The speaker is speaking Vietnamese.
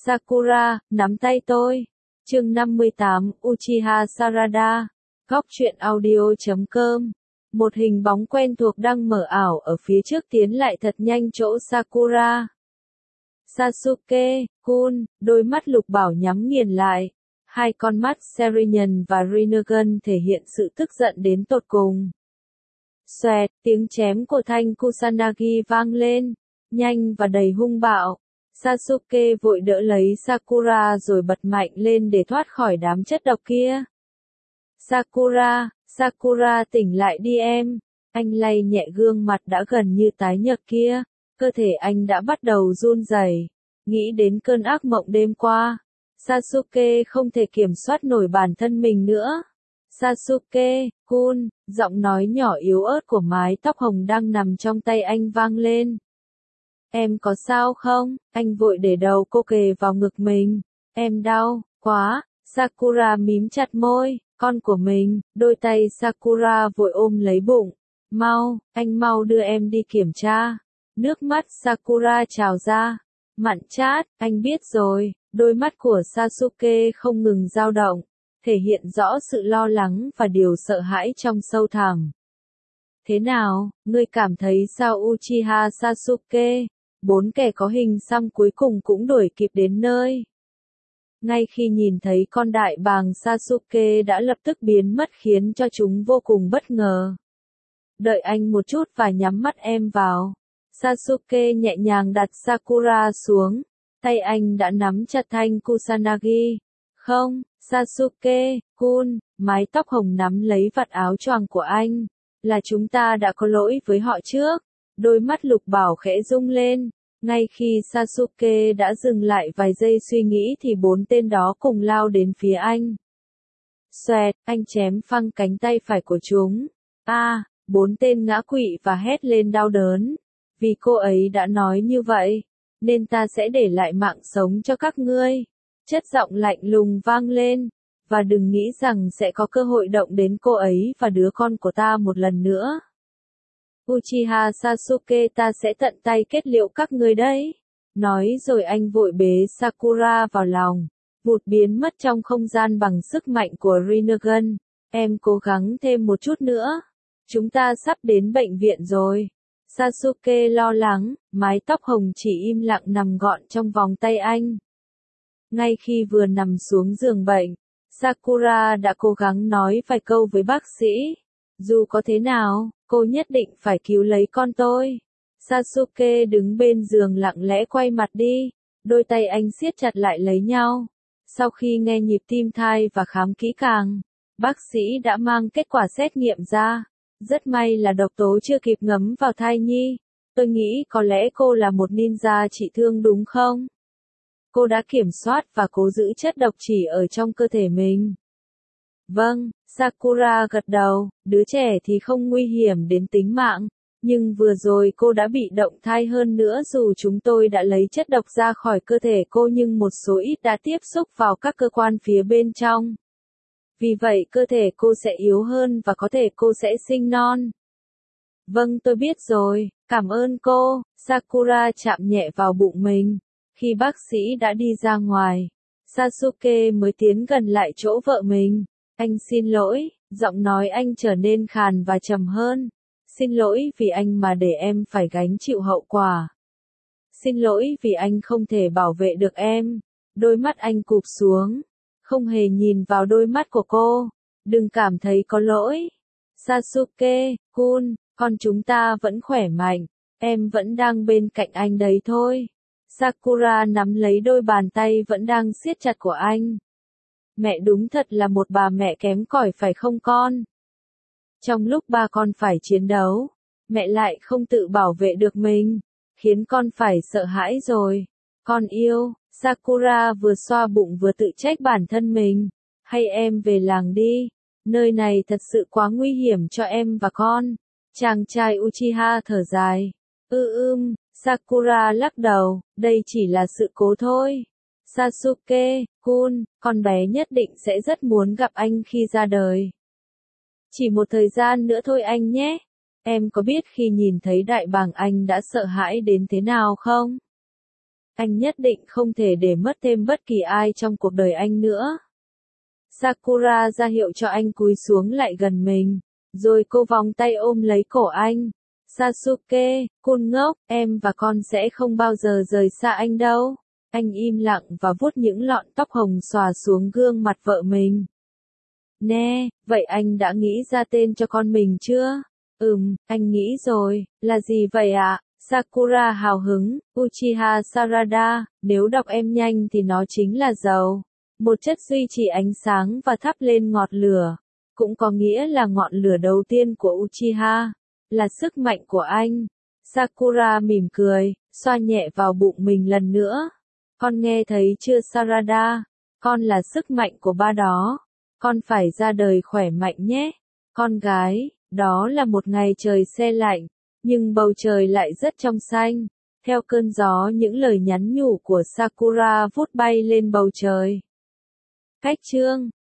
Sakura, nắm tay tôi. Chương 58, Uchiha Sarada. Góc truyện audio.com. Một hình bóng quen thuộc đang mờ ảo ở phía trước tiến lại thật nhanh chỗ Sakura. Sasuke-kun, đôi mắt Lục Bảo nhắm nghiền lại. Hai con mắt Sharingan và Rinnegan thể hiện sự tức giận đến tột cùng. Xoẹt, tiếng chém của thanh Kusanagi vang lên, nhanh và đầy hung bạo. Sasuke vội đỡ lấy Sakura rồi bật mạnh lên để thoát khỏi đám chất độc kia. Sakura tỉnh lại đi em. Anh lay nhẹ gương mặt đã gần như tái nhợt kia, cơ thể anh đã bắt đầu run rẩy. Nghĩ đến cơn ác mộng đêm qua, Sasuke không thể kiểm soát nổi bản thân mình nữa. Sasuke-kun, giọng nói nhỏ yếu ớt của mái tóc hồng đang nằm trong tay anh vang lên. Em có sao không? Anh vội để đầu cô kề vào ngực mình. Em đau quá. Sakura mím chặt môi, con của mình. Đôi tay Sakura vội ôm lấy bụng. Mau, anh mau đưa em đi kiểm tra. Nước mắt Sakura trào ra. Mặn chát, anh biết rồi. Đôi mắt của Sasuke không ngừng dao động, thể hiện rõ sự lo lắng và điều sợ hãi trong sâu thẳm. Thế nào, ngươi cảm thấy sao Uchiha Sasuke? 4 kẻ có hình xăm cuối cùng cũng đuổi kịp đến nơi. Ngay khi nhìn thấy con đại bàng Sasuke đã lập tức biến mất khiến cho chúng vô cùng bất ngờ. Đợi anh một chút và nhắm mắt em vào. Sasuke nhẹ nhàng đặt Sakura xuống. Tay anh đã nắm chặt thanh Kusanagi. Không, Sasuke-kun, mái tóc hồng nắm lấy vạt áo choàng của anh. Là chúng ta đã có lỗi với họ trước. Đôi mắt Lục Bảo khẽ rung lên. Ngay khi Sasuke đã dừng lại vài giây suy nghĩ thì 4 tên đó cùng lao đến phía anh. Xoẹt, anh chém phăng cánh tay phải của chúng. 4 tên ngã quỵ và hét lên đau đớn. Vì cô ấy đã nói như vậy, nên ta sẽ để lại mạng sống cho các ngươi. Chất giọng lạnh lùng vang lên. Và đừng nghĩ rằng sẽ có cơ hội động đến cô ấy và đứa con của ta một lần nữa. Uchiha Sasuke, ta sẽ tận tay kết liễu các ngươi đấy. Nói rồi anh vội bế Sakura vào lòng, vụt biến mất trong không gian bằng sức mạnh của Rinnegan. Em cố gắng thêm một chút nữa. Chúng ta sắp đến bệnh viện rồi. Sasuke lo lắng, mái tóc hồng chỉ im lặng nằm gọn trong vòng tay anh. Ngay khi vừa nằm xuống giường bệnh, Sakura đã cố gắng nói vài câu với bác sĩ. Dù có thế nào, cô nhất định phải cứu lấy con tôi. Sasuke đứng bên giường lặng lẽ quay mặt đi, đôi tay anh siết chặt lại lấy nhau. Sau khi nghe nhịp tim thai và khám kỹ càng, bác sĩ đã mang kết quả xét nghiệm ra. Rất may là độc tố chưa kịp ngấm vào thai nhi. Tôi nghĩ có lẽ cô là một ninja trị thương đúng không? Cô đã kiểm soát và cố giữ chất độc chỉ ở trong cơ thể mình. Vâng, Sakura gật đầu, đứa trẻ thì không nguy hiểm đến tính mạng, nhưng vừa rồi cô đã bị động thai hơn nữa dù chúng tôi đã lấy chất độc ra khỏi cơ thể cô nhưng một số ít đã tiếp xúc vào các cơ quan phía bên trong. Vì vậy cơ thể cô sẽ yếu hơn và có thể cô sẽ sinh non. Vâng tôi biết rồi, cảm ơn cô. Sakura chạm nhẹ vào bụng mình. Khi bác sĩ đã đi ra ngoài, Sasuke mới tiến gần lại chỗ vợ mình. Anh xin lỗi, giọng nói anh trở nên khàn và trầm hơn. Xin lỗi vì anh mà để em phải gánh chịu hậu quả. Xin lỗi vì anh không thể bảo vệ được em. Đôi mắt anh cụp xuống, không hề nhìn vào đôi mắt của cô. Đừng cảm thấy có lỗi. Sasuke-kun, con chúng ta vẫn khỏe mạnh. Em vẫn đang bên cạnh anh đấy thôi. Sakura nắm lấy đôi bàn tay vẫn đang siết chặt của anh. Mẹ đúng thật là một bà mẹ kém cỏi phải không con? Trong lúc ba con phải chiến đấu, mẹ lại không tự bảo vệ được mình, khiến con phải sợ hãi rồi. Con yêu, Sakura vừa xoa bụng vừa tự trách bản thân mình. Hay em về làng đi, nơi này thật sự quá nguy hiểm cho em và con. Chàng trai Uchiha thở dài. Sakura lắc đầu, đây chỉ là sự cố thôi. Sasuke-kun, con bé nhất định sẽ rất muốn gặp anh khi ra đời. Chỉ một thời gian nữa thôi anh nhé. Em có biết khi nhìn thấy đại bàng anh đã sợ hãi đến thế nào không? Anh nhất định không thể để mất thêm bất kỳ ai trong cuộc đời anh nữa. Sakura ra hiệu cho anh cúi xuống lại gần mình, rồi cô vòng tay ôm lấy cổ anh. Sasuke, cún ngốc, em và con sẽ không bao giờ rời xa anh đâu. Anh im lặng và vuốt những lọn tóc hồng xòa xuống gương mặt vợ mình. Nè, vậy anh đã nghĩ ra tên cho con mình chưa? Anh nghĩ rồi, là gì vậy ạ? Sakura hào hứng, Uchiha Sarada, nếu đọc em nhanh thì nó chính là dầu. Một chất duy trì ánh sáng và thắp lên ngọn lửa. Cũng có nghĩa là ngọn lửa đầu tiên của Uchiha. Là sức mạnh của anh. Sakura mỉm cười, xoa nhẹ vào bụng mình lần nữa. Con nghe thấy chưa Sarada? Con là sức mạnh của ba đó. Con phải ra đời khỏe mạnh nhé. Con gái, đó là một ngày trời se lạnh, nhưng bầu trời lại rất trong xanh. Theo cơn gió những lời nhắn nhủ của Sakura vút bay lên bầu trời. Cách chương